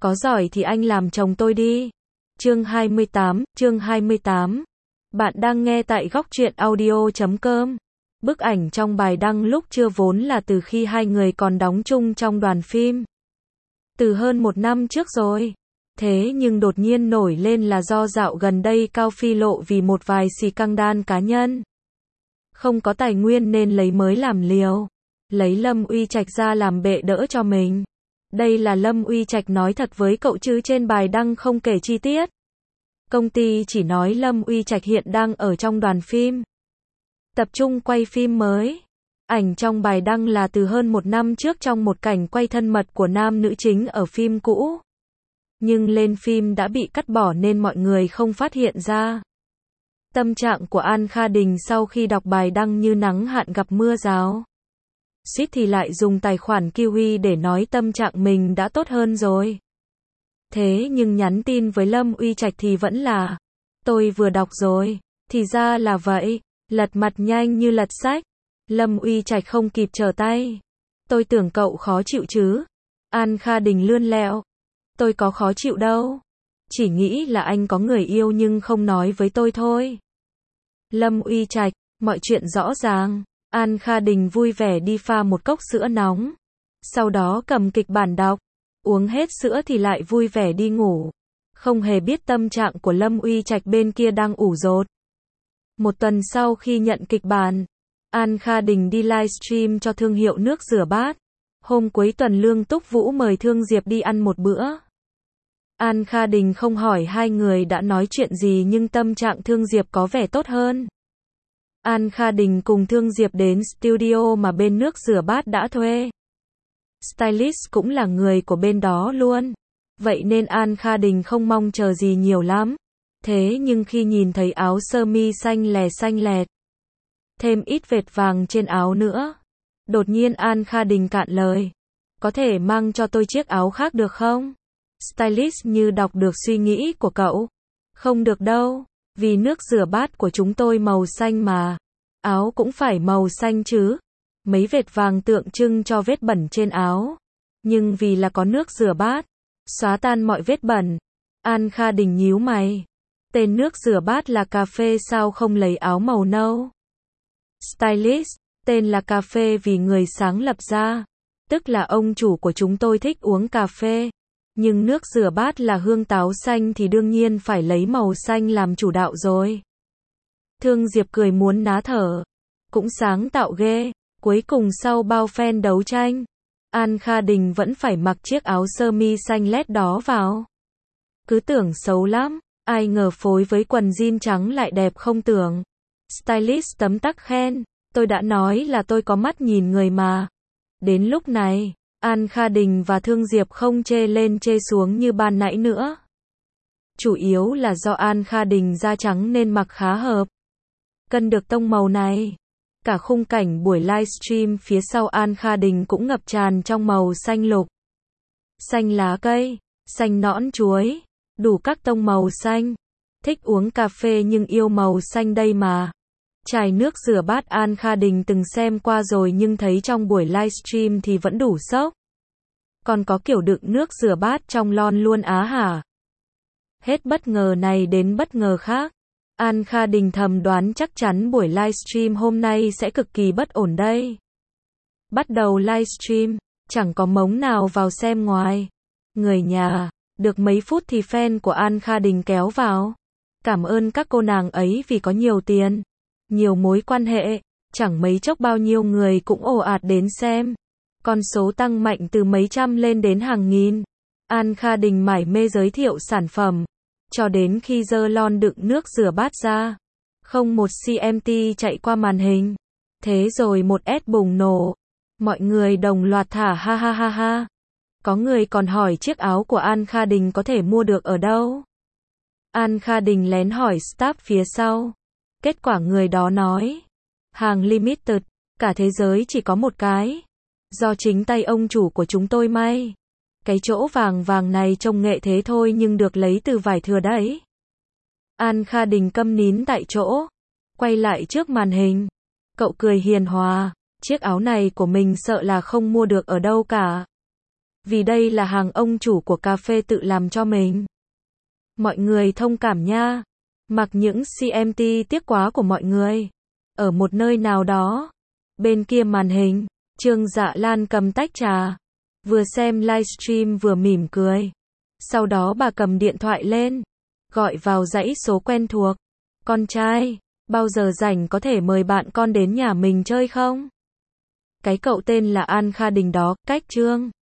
Có giỏi thì anh làm chồng tôi đi. Chương 28. Bạn đang nghe tại góc truyện audio.com. Bức ảnh trong bài đăng lúc trưa vốn là từ khi hai người còn đóng chung trong đoàn phim. Từ hơn 1 năm trước rồi. Thế nhưng đột nhiên nổi lên là do dạo gần đây Cao Phi lộ vì một vài scandal cá nhân. Không có tài nguyên nên lấy mới làm liều. Lấy Lâm Uy Trạch ra làm bệ đỡ cho mình. Đây là Lâm Uy Trạch nói thật với cậu chứ trên bài đăng không kể chi tiết. Công ty chỉ nói Lâm Uy Trạch hiện đang ở trong đoàn phim. Tập trung quay phim mới. Ảnh trong bài đăng là từ hơn 1 năm trước trong một cảnh quay thân mật của nam nữ chính ở phim cũ. Nhưng lên phim đã bị cắt bỏ nên mọi người không phát hiện ra. Tâm trạng của An Kha Đình sau khi đọc bài đăng như nắng hạn gặp mưa rào. Suýt thì lại dùng tài khoản Kiwi để nói tâm trạng mình đã tốt hơn rồi. Thế nhưng nhắn tin với Lâm Uy Trạch thì vẫn là tôi vừa đọc rồi, thì ra là vậy, lật mặt nhanh như lật sách. Lâm Uy Trạch không kịp trở tay. Tôi tưởng cậu khó chịu chứ. An Kha Đình lươn lẹo. Tôi có khó chịu đâu. Chỉ nghĩ là anh có người yêu nhưng không nói với tôi thôi. Lâm Uy Trạch, mọi chuyện rõ ràng. An Kha Đình vui vẻ đi pha một cốc sữa nóng. Sau đó cầm kịch bản đọc. Uống hết sữa thì lại vui vẻ đi ngủ. Không hề biết tâm trạng của Lâm Uy Trạch bên kia đang ủ rột. 1 tuần sau khi nhận kịch bản, An Kha Đình đi livestream cho thương hiệu nước rửa bát. Hôm cuối tuần Lương Túc Vũ mời Thương Diệp đi ăn một bữa. An Kha Đình không hỏi hai người đã nói chuyện gì nhưng tâm trạng Thương Diệp có vẻ tốt hơn. An Kha Đình cùng Thương Diệp đến studio mà bên nước rửa bát đã thuê. Stylist cũng là người của bên đó luôn. Vậy nên An Kha Đình không mong chờ gì nhiều lắm. Thế nhưng khi nhìn thấy áo sơ mi xanh lẹt, thêm ít vệt vàng trên áo nữa, đột nhiên An Kha Đình cạn lời. Có thể mang cho tôi chiếc áo khác được không? Stylist như đọc được suy nghĩ của cậu. Không được đâu, vì nước rửa bát của chúng tôi màu xanh mà. Áo cũng phải màu xanh chứ. Mấy vệt vàng tượng trưng cho vết bẩn trên áo. Nhưng vì là có nước rửa bát, xóa tan mọi vết bẩn. An Kha Đình nhíu mày. Tên nước rửa bát là cà phê sao không lấy áo màu nâu? Stylist, tên là cà phê vì người sáng lập ra. Tức là ông chủ của chúng tôi thích uống cà phê. Nhưng nước rửa bát là hương táo xanh thì đương nhiên phải lấy màu xanh làm chủ đạo rồi. Thương Diệp cười muốn ná thở. Cũng sáng tạo ghê. Cuối cùng sau bao phen đấu tranh, An Kha Đình vẫn phải mặc chiếc áo sơ mi xanh lét đó vào. Cứ tưởng xấu lắm, ai ngờ phối với quần jean trắng lại đẹp không tưởng. Stylist tấm tắc khen, tôi đã nói là tôi có mắt nhìn người mà. Đến lúc này, An Kha Đình và Thương Diệp không chê lên chê xuống như ban nãy nữa. Chủ yếu là do An Kha Đình da trắng nên mặc khá hợp. Cân được tông màu này. Cả khung cảnh buổi livestream phía sau An Kha Đình cũng ngập tràn trong màu xanh lục. Xanh lá cây, xanh nõn chuối, đủ các tông màu xanh. Thích uống cà phê nhưng yêu màu xanh đây mà. Chai nước rửa bát An Kha Đình từng xem qua rồi nhưng thấy trong buổi livestream thì vẫn đủ sốc. Còn có kiểu đựng nước rửa bát trong lon luôn á hả? Hết bất ngờ này đến bất ngờ khác. An Kha Đình thầm đoán chắc chắn buổi livestream hôm nay sẽ cực kỳ bất ổn đây. Bắt đầu livestream, chẳng có mống nào vào xem ngoài. Người nhà, được mấy phút thì fan của An Kha Đình kéo vào. Cảm ơn các cô nàng ấy vì có nhiều tiền, nhiều mối quan hệ, chẳng mấy chốc bao nhiêu người cũng ồ ạt đến xem. Con số tăng mạnh từ mấy trăm lên đến hàng nghìn. An Kha Đình mải mê giới thiệu sản phẩm. Cho đến khi giơ lon đựng nước rửa bát ra. Không một CMT chạy qua màn hình. Thế rồi một S bùng nổ. Mọi người đồng loạt thả ha ha ha ha. Có người còn hỏi chiếc áo của An Kha Đình có thể mua được ở đâu. An Kha Đình lén hỏi staff phía sau. Kết quả người đó nói. Hàng limited, cả thế giới chỉ có một cái. Do chính tay ông chủ của chúng tôi may. Cái chỗ vàng vàng này trông nghệ thế thôi nhưng được lấy từ vải thừa đấy. An Kha Đình câm nín tại chỗ. Quay lại trước màn hình. Cậu cười hiền hòa. Chiếc áo này của mình sợ là không mua được ở đâu cả. Vì đây là hàng ông chủ của cà phê tự làm cho mình. Mọi người thông cảm nha. Mặc những CMT tiếc quá của mọi người. Ở một nơi nào đó. Bên kia màn hình, Trương Dạ Lan cầm tách trà. Vừa xem livestream vừa mỉm cười. Sau đó bà cầm điện thoại lên. Gọi vào dãy số quen thuộc. Con trai, bao giờ rảnh có thể mời bạn con đến nhà mình chơi không? Cái cậu tên là An Kha Đình đó, cách Trương